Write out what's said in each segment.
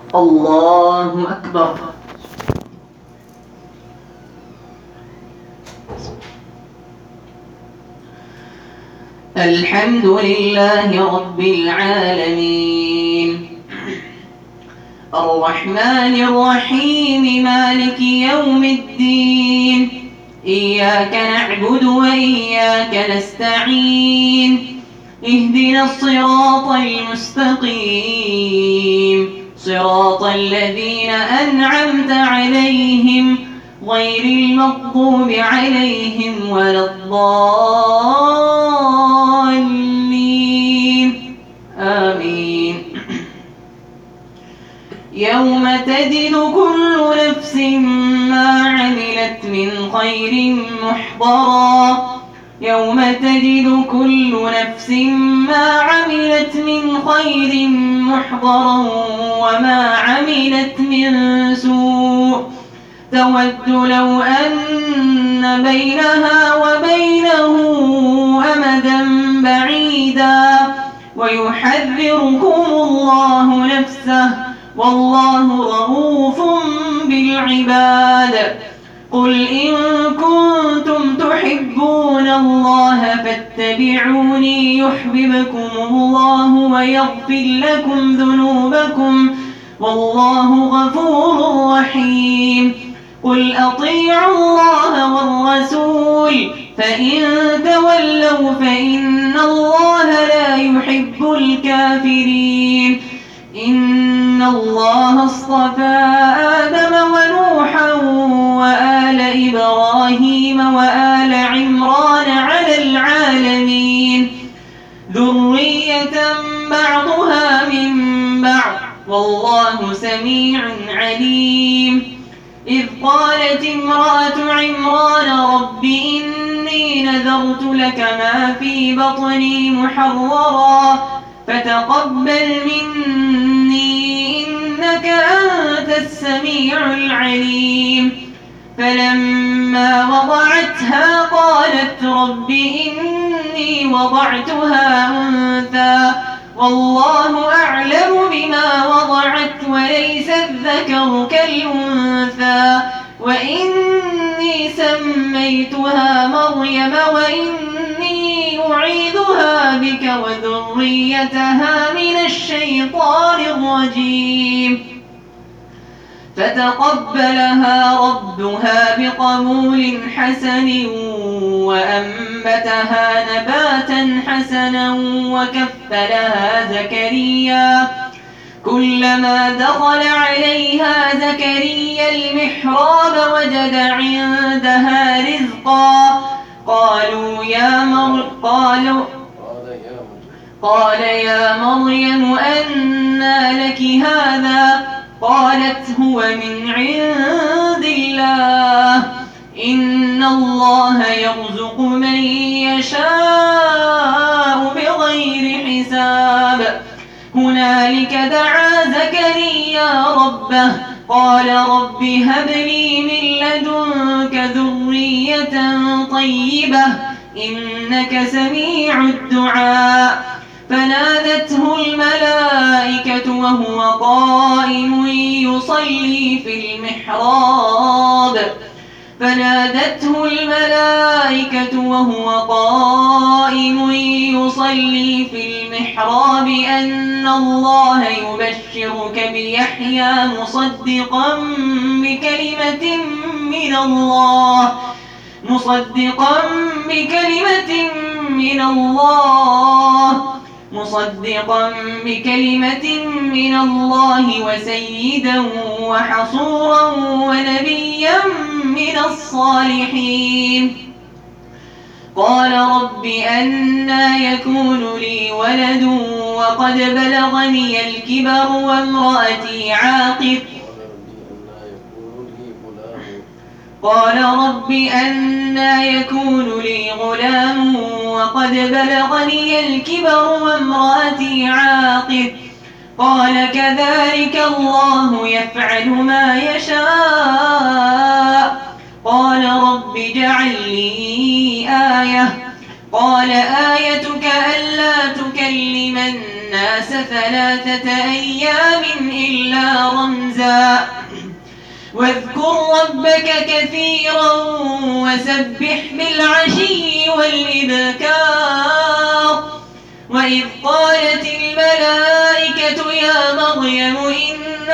الله أكبر. الحمد لله رب العالمين الرحمن الرحيم مالك يوم الدين إياك نعبد وإياك نستعين اهدنا الصراط المستقيم صراط الذين أنعمت عليهم غير المغضوب عليهم ولا الضالين آمين. يوم تجد كل نفس ما عملت من خير محضرا يوم تجد كل نفس ما عملت من خير محضرا وما عملت من سوء تود لو أن بينها وبينه أمدا بعيدا ويحذركم الله نفسه والله رؤوف بالعباد. قل إن كنتم تحبون الله فاتبعوني يحببكم الله ويغفر لكم ذنوبكم والله غفور رحيم. قل أطيعوا الله والرسول فإن تولوا فإن الله لا يحب الكافرين. إن الله اصطفى آدم ونوحا وآل إبراهيم وآل عمران على العالمين ذرية بعضها من بعض والله سميع عليم. إذ قالت امرأة عمران رب إني نذرت لك ما في بطني محررا فتقبل مني إنك أنت السميع العليم. فلما وضعتها قالت رب إني وضعتها أنثى والله أعلم بما وضعت وليس الذكر كالأنثى وإني سميتها مريم وإني أعيذها بك وذريتها من الشيطان الرجيم. فتقبلها ربها بقبول حسن وأنبتها نباتا حسنا وكفلها زكريا. كلما دخل عليها زكريا المحراب وجد عندها رزقا قال يا مريم أنى لك هذا قالت هو من عند الله إن الله يرزق من يشاء بغير حساب. هنالك دعا زكريا ربه قال رب هب لي من لدنك ذرية طيبة إنك سميع الدعاء. فنادته الملائكة وهو قائم يصلي في المحراب أن الله يبشرك بيحيى مصدقا بكلمة من الله وسيدا وحصورا ونبيا من الصالحين. قال رب أنى يكون لي ولد وقد بلغني الكبر وامرأتي عاقر قال رب أنى يكون لي غلام وقد بلغني الكبر وامرأتي عاقر قال كذلك الله يفعل ما يشاء. قال رب اجعل لي آية قال آيتك ألا تكلم الناس 3 أيام إلا رمزا واذكر ربك كثيرا وسبح بالعشي والإبكار وإذ قالت الملائكة يا مريم إن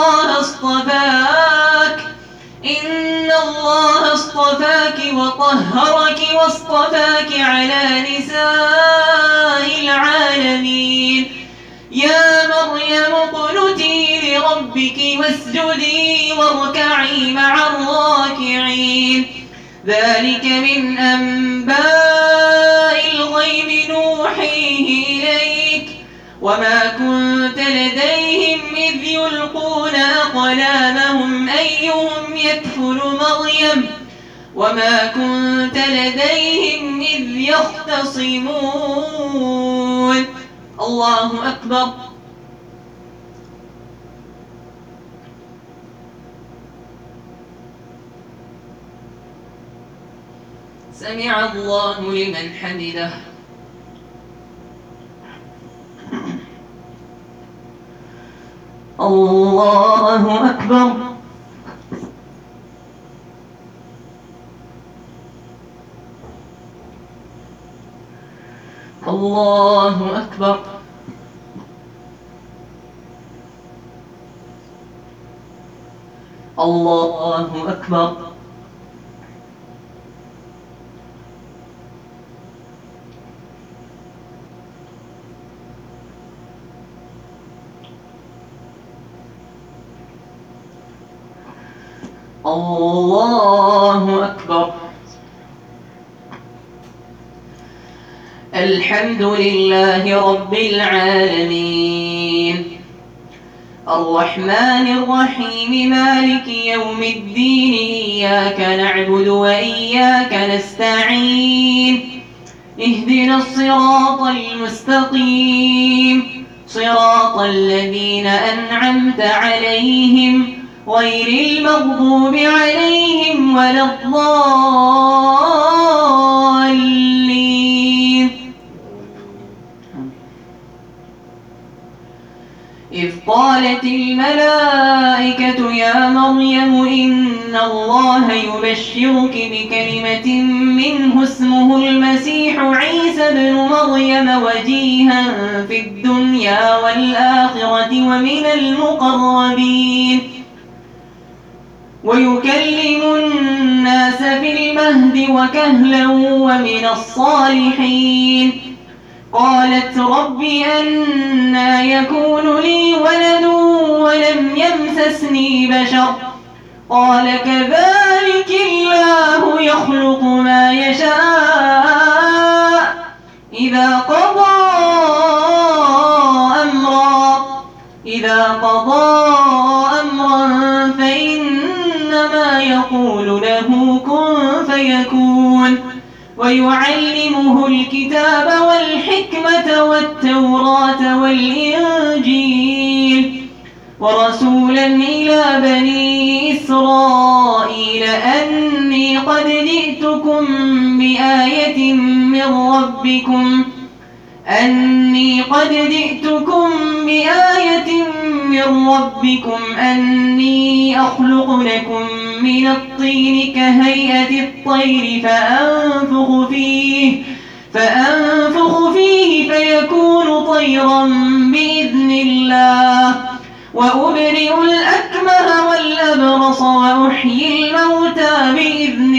الله اصطفاك وطهرك واصطفاك على نساء العالمين يا مريم اقنتي لربك واسجدي واركعي مع الراكعين ذلك من أنباء الغيب نوحيه إليك وما كنت لديهم إذ يلقون أقلامهم أيهم يكفل مريم وما كنت لديهم إذ يختصمون الله أكبر. سمع الله لمن حمده. الله أكبر. الله أكبر. الله أكبر. الله أكبر. الحمد لله رب العالمين الرحمن الرحيم مالك يوم الدين إياك نعبد وإياك نستعين اهدنا الصراط المستقيم صراط الذين أنعمت عليهم غير المغضوب عليهم ولا الضالين. إذ قالت الملائكة يا مريم إن الله يبشرك بكلمة منه اسمه المسيح عيسى ابن مريم وجيها في الدنيا والآخرة ومن المقربين ويكلم الناس في المهد وكهلا ومن الصالحين. قالت رب أنى يكون لي ولد ولم يمسسني بشر قال كذلك الله يخلق ما يشاء إذا قضى أمرا فإنما يقول له كن فيكون ويعلمه الكتاب والحكمة والتوراة والإنجيل ورسولا إلى بني إسرائيل أني قد جئتكم بآية من ربكم أني أخلق لكم من الطين كهيئة الطير فأنفخ فيه فيكون طيرا بإذن الله وأبرئ الأكمه والأبرص وأحيي الموتى بإذن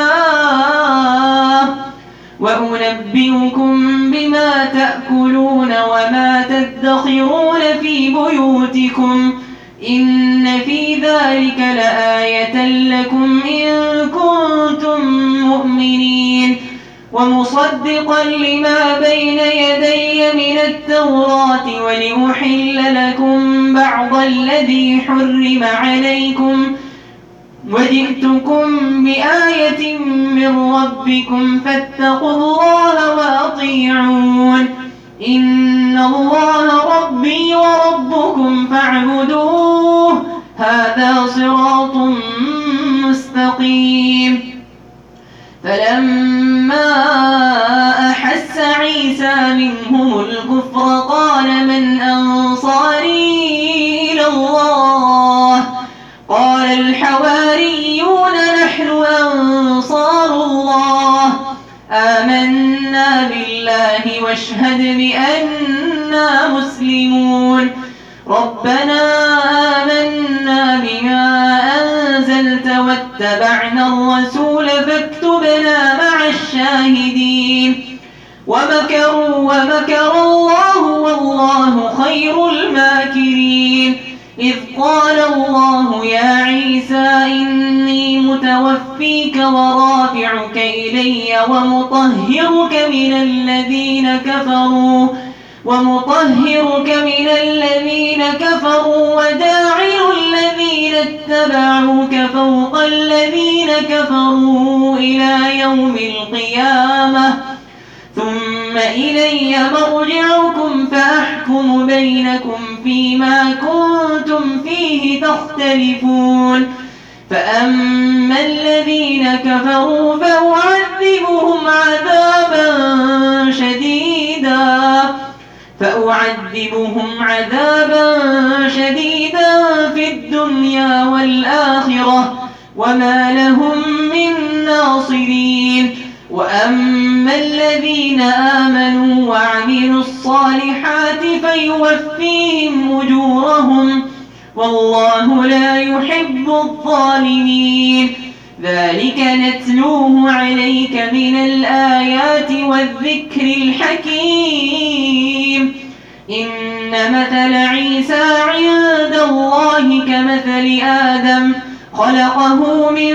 الله وأنبئكم بما تأكلون وما تدخرون في بيوتكم إن في ذلك لآية لكم إن كنتم مؤمنين ومصدقا لما بين يدي من التوراة ولأحل لكم بعض الذي حرم عليكم وجئتكم بآية من ربكم فاتقوا الله وأطيعون إن الله ربي وربكم فاعبدوه هذا صراط مستقيم. فلما أحس عيسى منهم الكفر قال من واشهد بأننا مسلمون. ربنا آمنا بما أنزلت واتبعنا الرسول فاكتبنا مع الشاهدين. ومكر الله والله خير الماكرين. إذ قال الله يا عيسى إني متوفيك ورافعك إلي ومطهرك من الذين كفروا وداعي الذين اتبعوك فوق الذين كفروا إلى يوم القيامة. ثم إلي مرجعكم فأحكم بينكم فيما كنتم فيه تختلفون. فأما الذين كفروا فأعذبهم عذابا شديدا في الدنيا والآخرة وما لهم من ناصرين. وأما الذين آمنوا وعملوا الصالحات فيوفيهم أجورهم والله لا يحب الظالمين. ذلك نتلوه عليك من الآيات والذكر الحكيم. إن مثل عيسى عند الله كمثل آدم خلقه من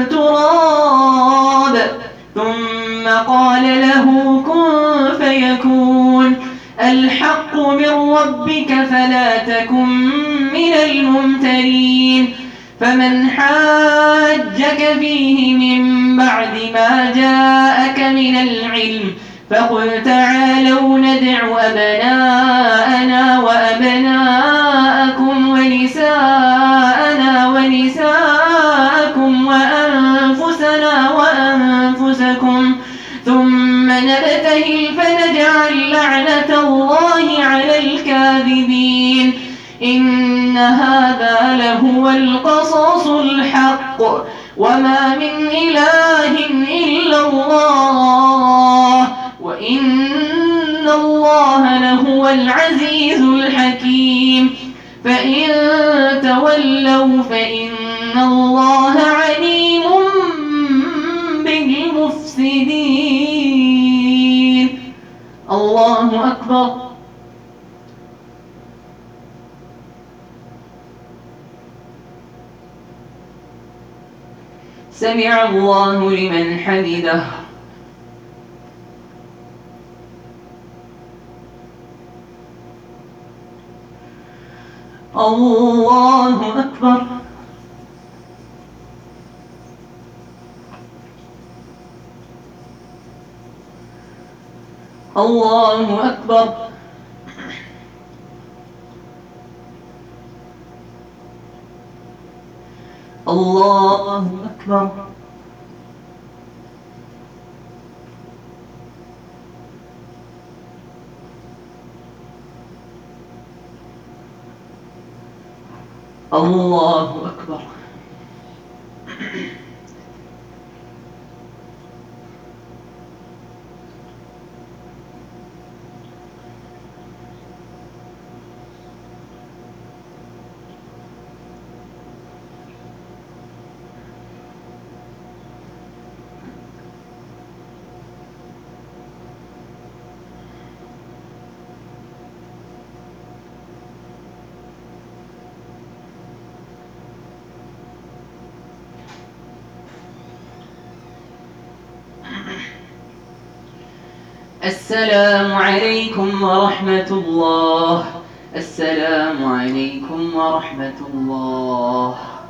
تراب ثم قال له كن فيكون. الحق من ربك فلا تكن من الممترين. فمن حاجك فيه من بعد ما جاءك من العلم فقل تعالوا ندع أبناءنا وأبناءكم ونساءنا ونساءكم وأنفسنا وأنفسكم ثم نبتهل فنجعل لعنة الله على الكاذبين. إن هذا لهو القصص الحق وما من إله إلا الله وإن الله لهو العزيز الحكيم. فإن تولوا فإن الله عليم بالمفسدين. الله أكبر. سمع الله لمن حمده. الله أكبر. الله أكبر. الله أكبر. الله أكبر. السلام عليكم ورحمة الله. السلام عليكم ورحمة الله.